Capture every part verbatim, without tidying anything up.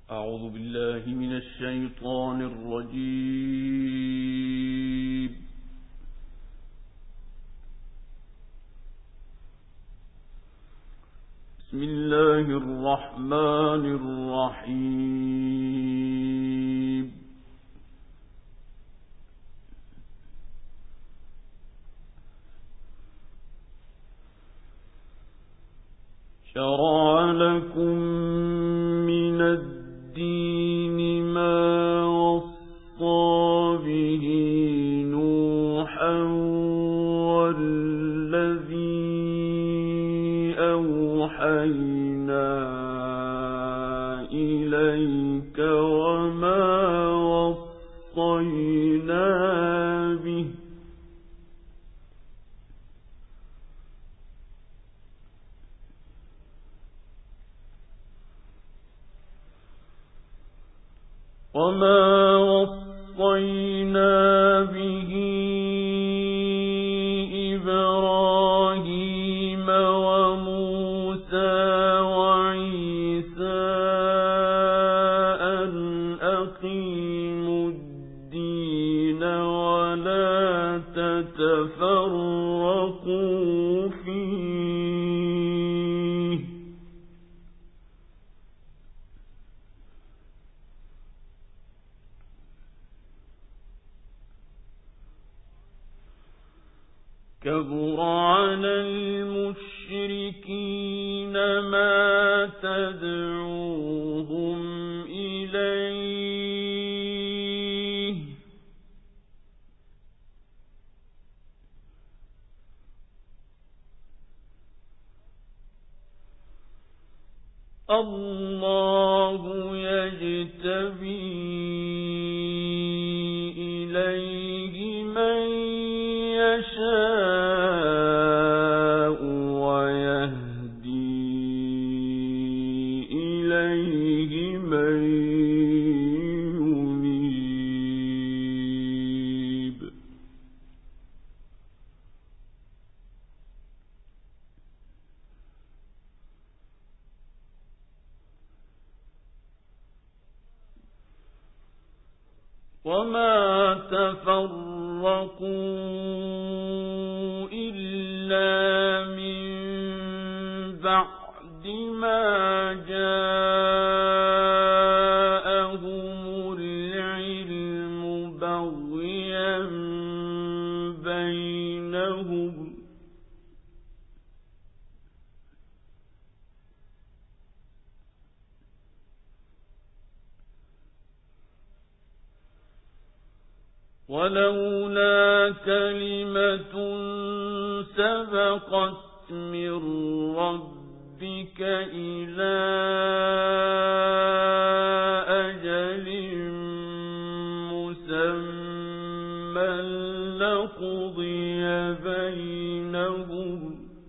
أعوذ بالله من الشيطان الرجيم. بسم الله الرحمن الرحيم. شرع لكم من الدين ما وصى به نوحا والذي أوحينا إليك وما وصينا به وما وصينا به إبراهيم وموسى وعيسى أن أقيموا الدين ولا تتفرقوا فيه كبر على المشركين ما تدعوهم إليه الله يجتبي إليه من يشاء ويهدي إليه من ينيب وما تفرقوا إلا من بعد ما جاءهم العلم بغيا بينهم ولولا كلمة سبقت من ربك إلى أجل مسمى لقضي بينهم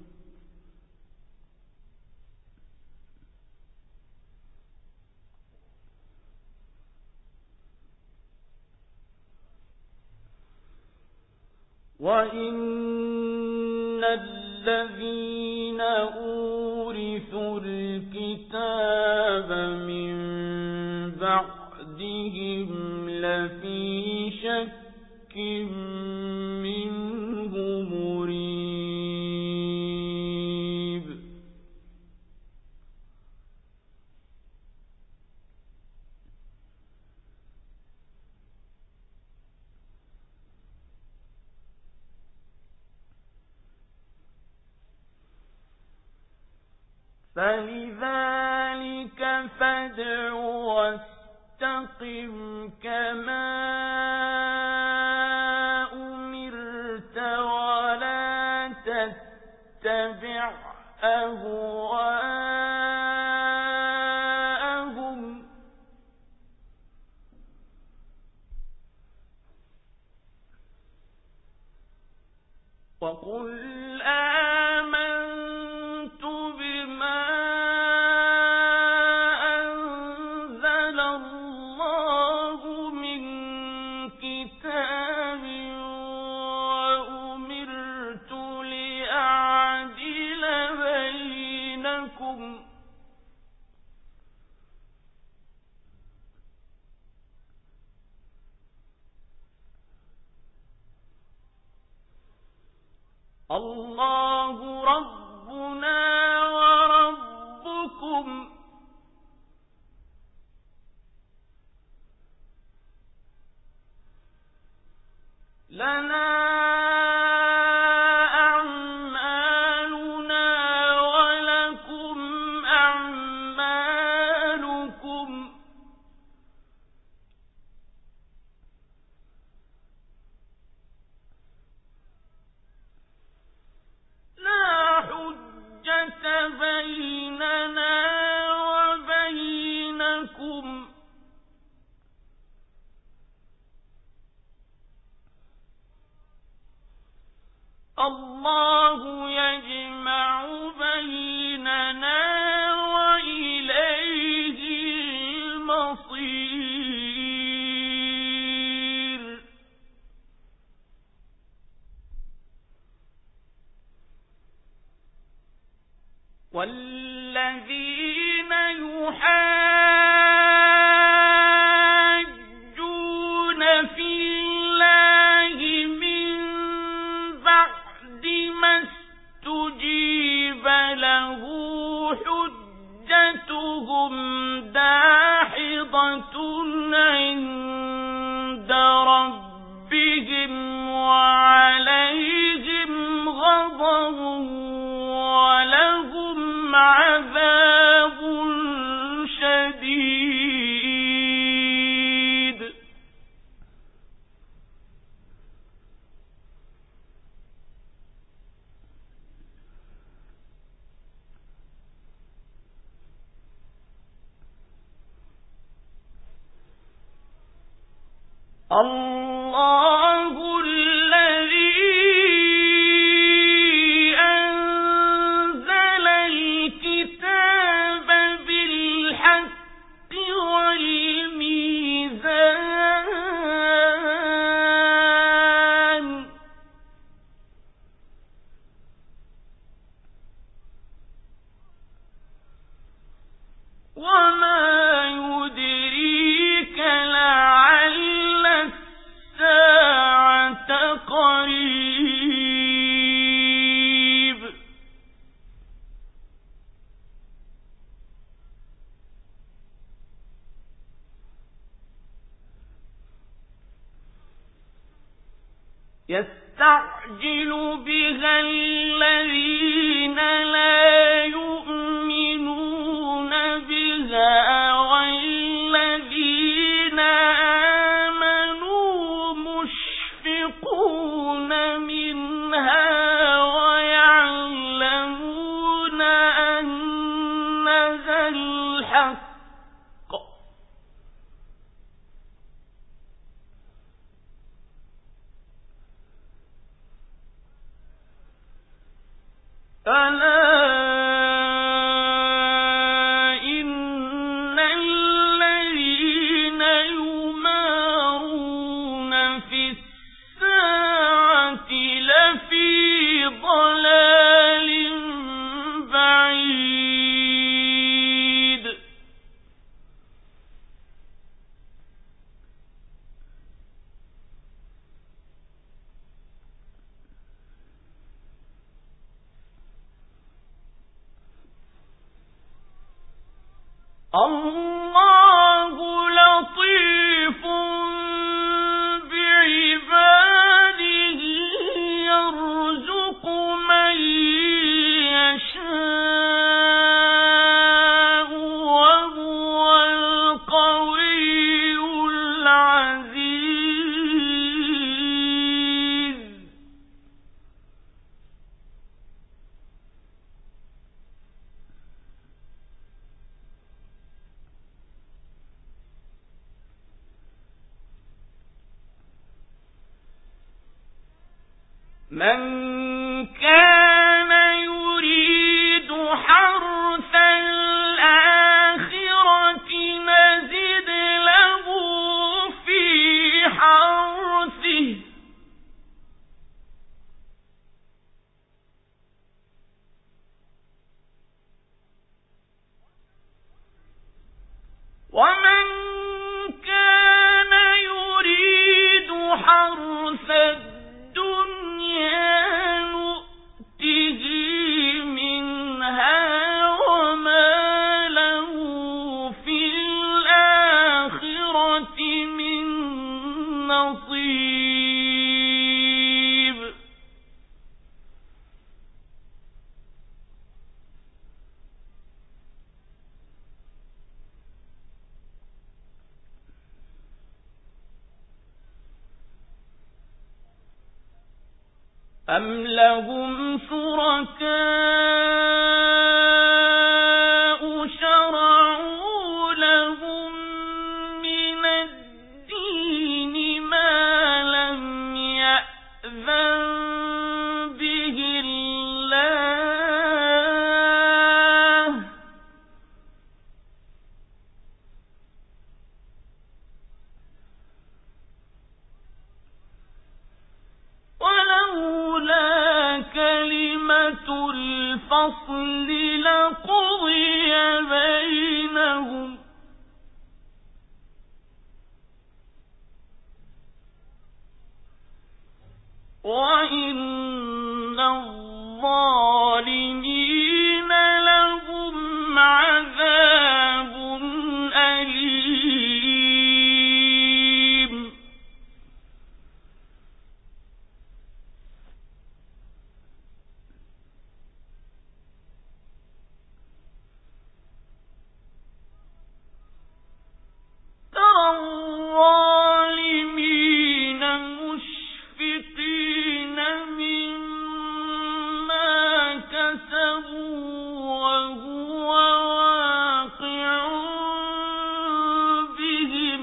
وَإِنَّ الَّذِينَ أُورِثُوا الْكِتَابَ مِنْ بَعْدِهِمْ لَفِي شَكٍّ مِّنْهُ مُرِيبٍ فلذلك فادع واستقم كما أمرت ولا تتبع أهواءهم وقل آمنت بما أنزل الله من كتاب وأمرت لأعدل بينكم الله ربنا وربكم لنا الله يجمع بيننا وإليه المصير والذين يحاجون في الله من بعد ما استجيب له حجتهم داحضة عند ربهم وعليهم غضب ولهم عذاب شديد الله الذي أنزل الكتاب بالحق والميزان وما يدريك لعل الساعة قريب يستعجل بها الذين لا يؤمنون بها والذين آمنوا مشفقون منها ويعلمون أنها الحق ألا إن الذين يمارون في الساعة لفي ضلال بعيد الله لطيف بعباده يرزق من يشاء وهو القوي العزيز من كان يريد حرث الآخرة نزد له في حرثه ومن كان يريد حرث الدنيا نؤته أم لهم شركاء شرعوا لهم من الدين ما لم يأذن به الله ولولا كلمة الفصل لقضي بينهم وإن الظالمين لهم عذاب أليم ترى الظالمين مشفقين مما كسبوا وهو واقع بهم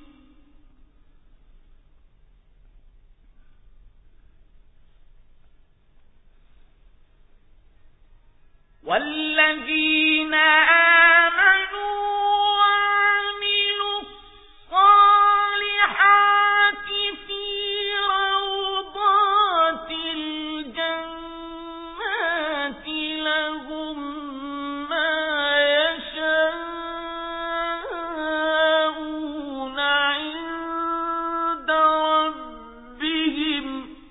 والذين آمنوا وعملوا الصالحات في روضات الجنات لهم ما يشاءون عند ربهم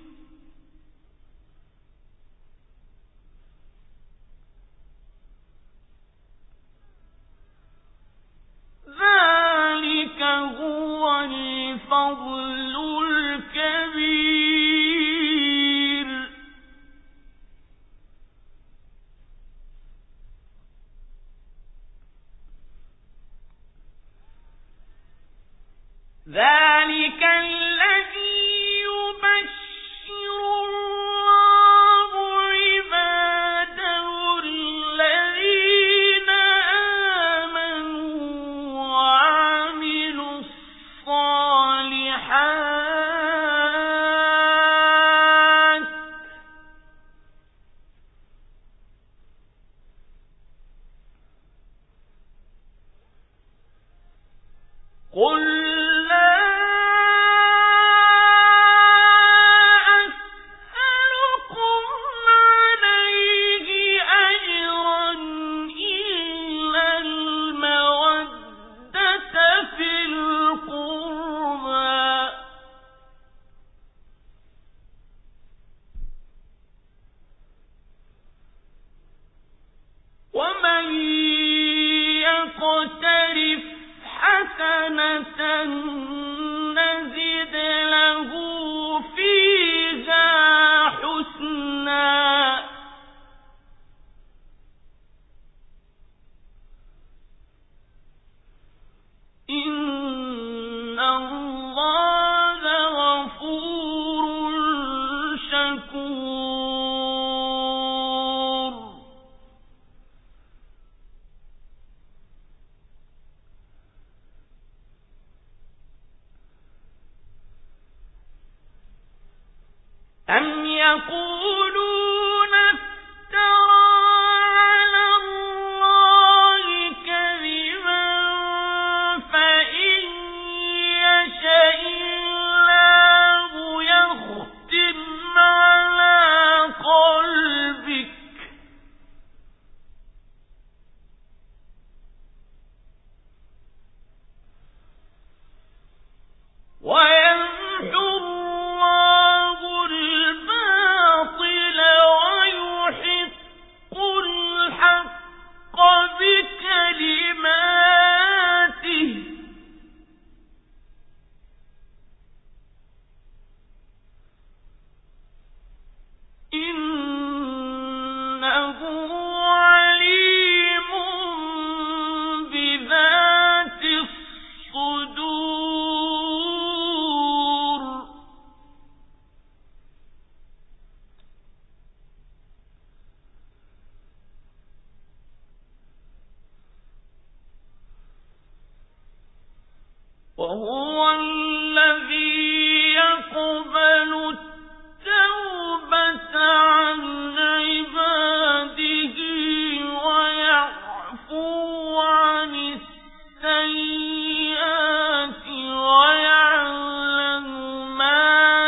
ذلك هو الفضل الكبير ذلك الذي يبشر الله عباده الذين آمنوا وعملوا الصالحات قل لا أسألكم عليه أجرا إلا المودة في القربى ومن يقترف حسنة نزد له فيها حسنا إن الله غفور شكور أم يقولون افترى على الله كذبا فإن يشاء الله يختم على قلبك ويمحو الله الباطل وهو الذي يقبل التوبة عن عباده ويعفو عن السيئات ويعلم ما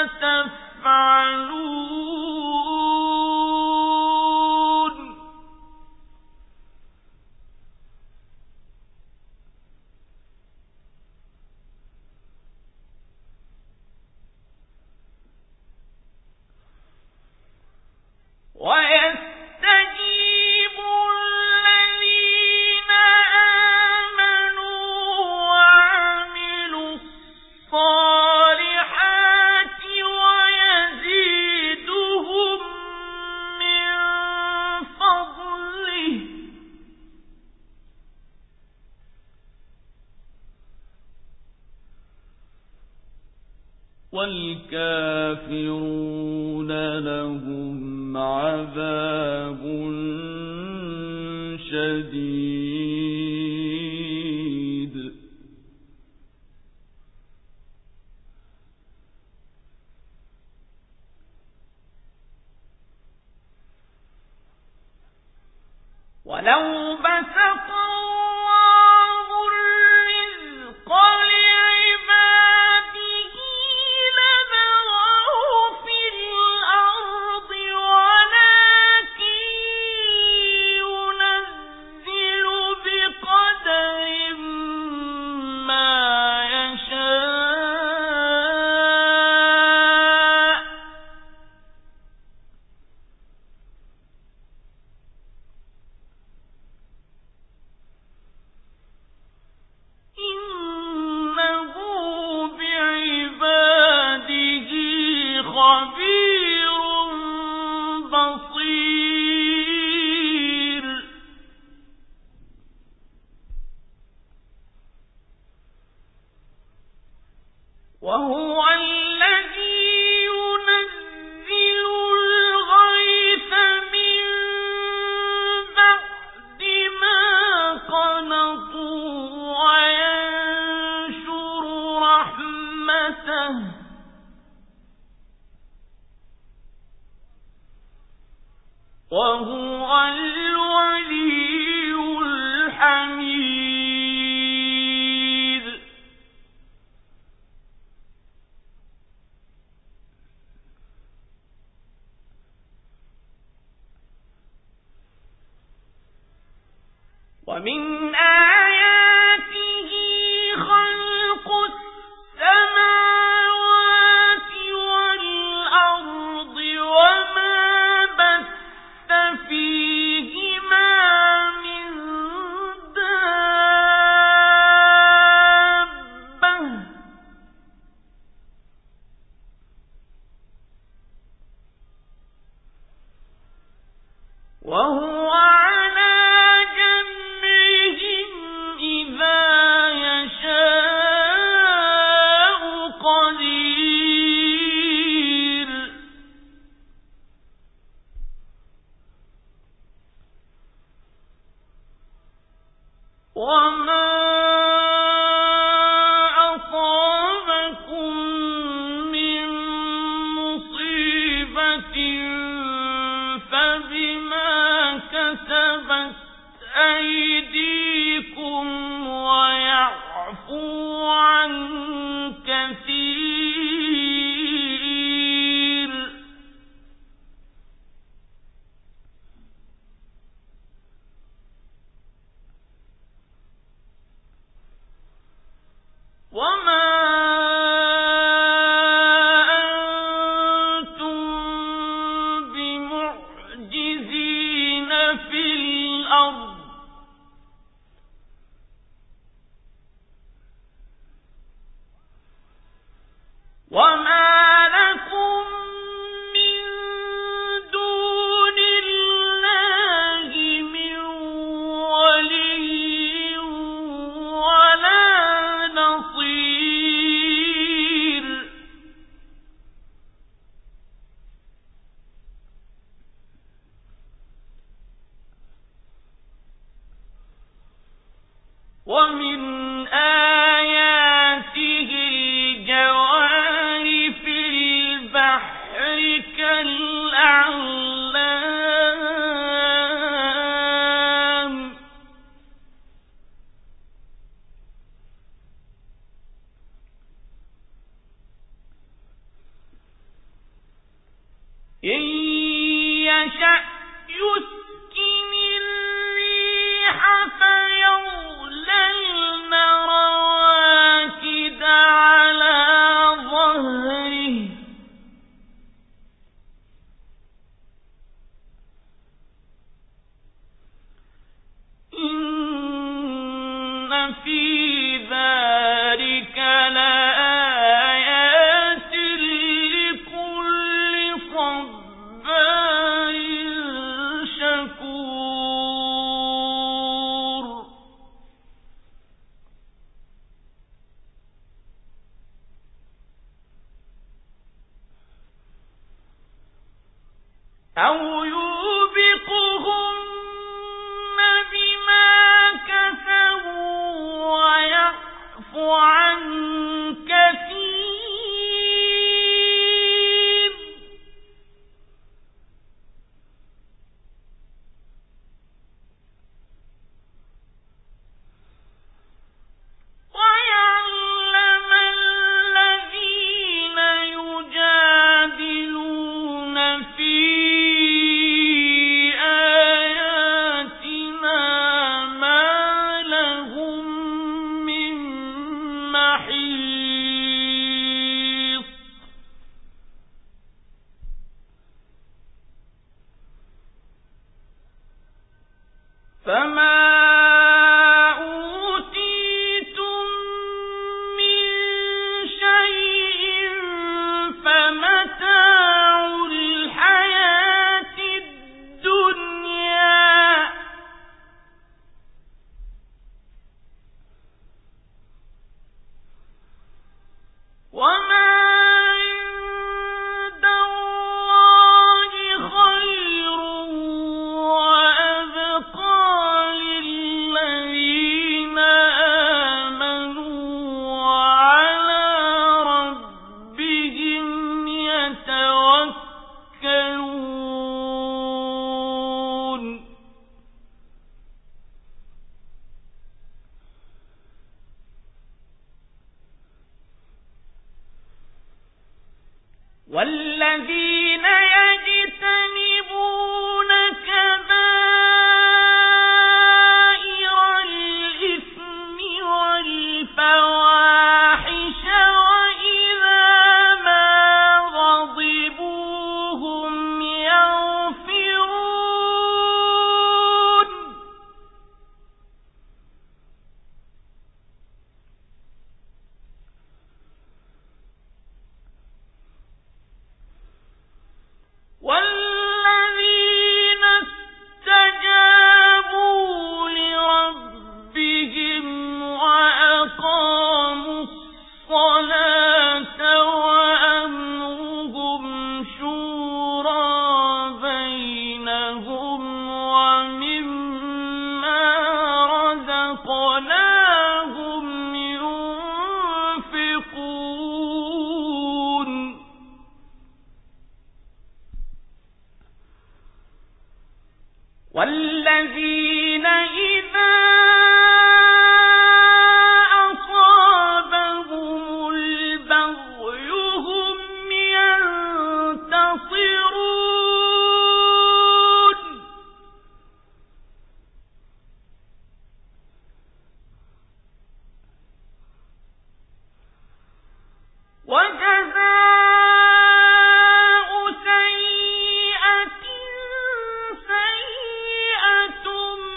تفعلون ويستجيب الذين آمنوا وعملوا الصالحات ويزيدهم من فضله والكافرون لهم عذاب شديد ولو بسط الله الرزق لعباده لبغوا في الأرض ولكن ينزل بقدر ما يشاء إنه بعباده خبير بصير وهو الذي ينزل الغيث من بعد ما قنطوا وينشر رحمته وهو الولي الحميد ومن آياته خلق السماوات والأرض وما بث فيهما من دابة وهو على جمعهم إذا يشاء قدير وما أصابكم من مصيبة فبما كسبت أيديكم ويعفو عن كثير وما أنتم بمعجزين في الأرض وما لكم من دون الله من ولي ولا نصير ومن آياته في ذلك لآيات لكل صبار شكور أو يوبقهن بما كسبوا ويعفو عن كثير ويعلم الذين يجادلون في آياتنا ما لهم من محيص فما أوتيتم من شيء فمتاع الحياة الدنيا وما عند الله خير وأبقى للذين آمنوا وعلى ربهم يتوكلون والذين يجتنبون كبائر الإثم والفواحش وإذا ما غضبوا هم يغفرون والذين استجابوا لربهم وأقاموا الصلاة وأمرهم شورى بينهم ومما رزقناهم ينفقون والذين إذا أصابهم البغي هم ينتصرون وجزاء سيئة سيئة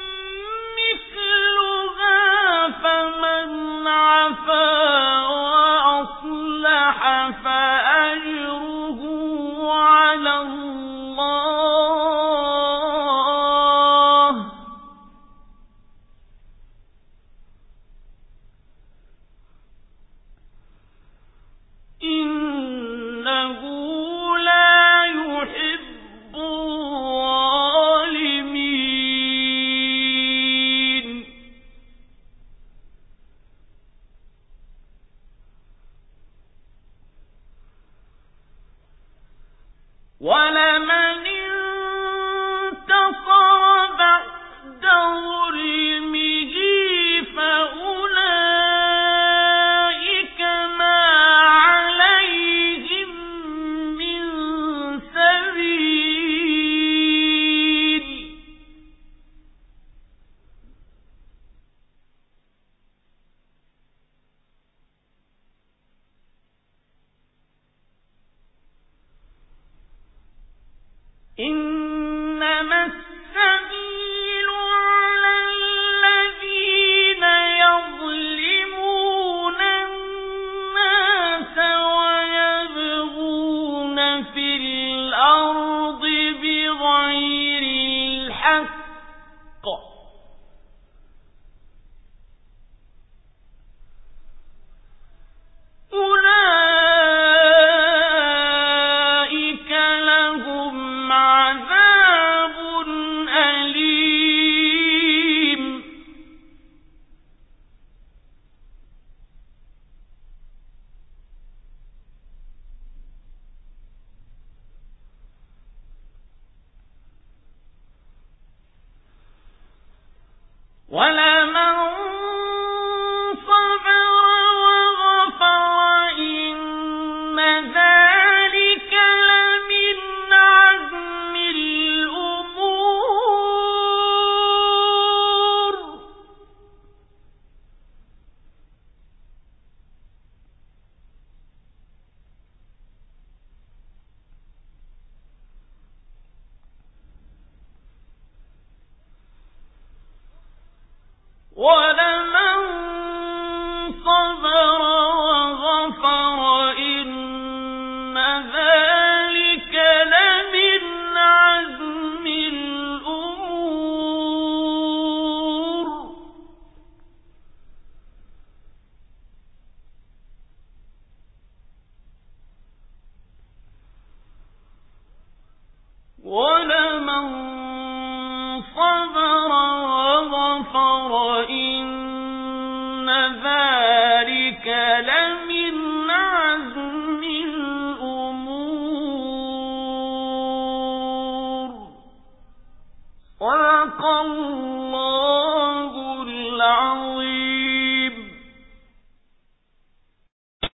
مثلها فمن عفا وأصلح فأجره على الله إنه لا يحب الظالمين ولمن انتصر بعد ظلمه فأولئك ما عليهم من سبيل ولمن صبر وغفر إن ذلك لمن عزم الأمور ولمن صبر وغفر إن ذلك لمن عزم الأمور ولمن صبر وغفر إن ذلك لمن عزم الأمور. صدق الله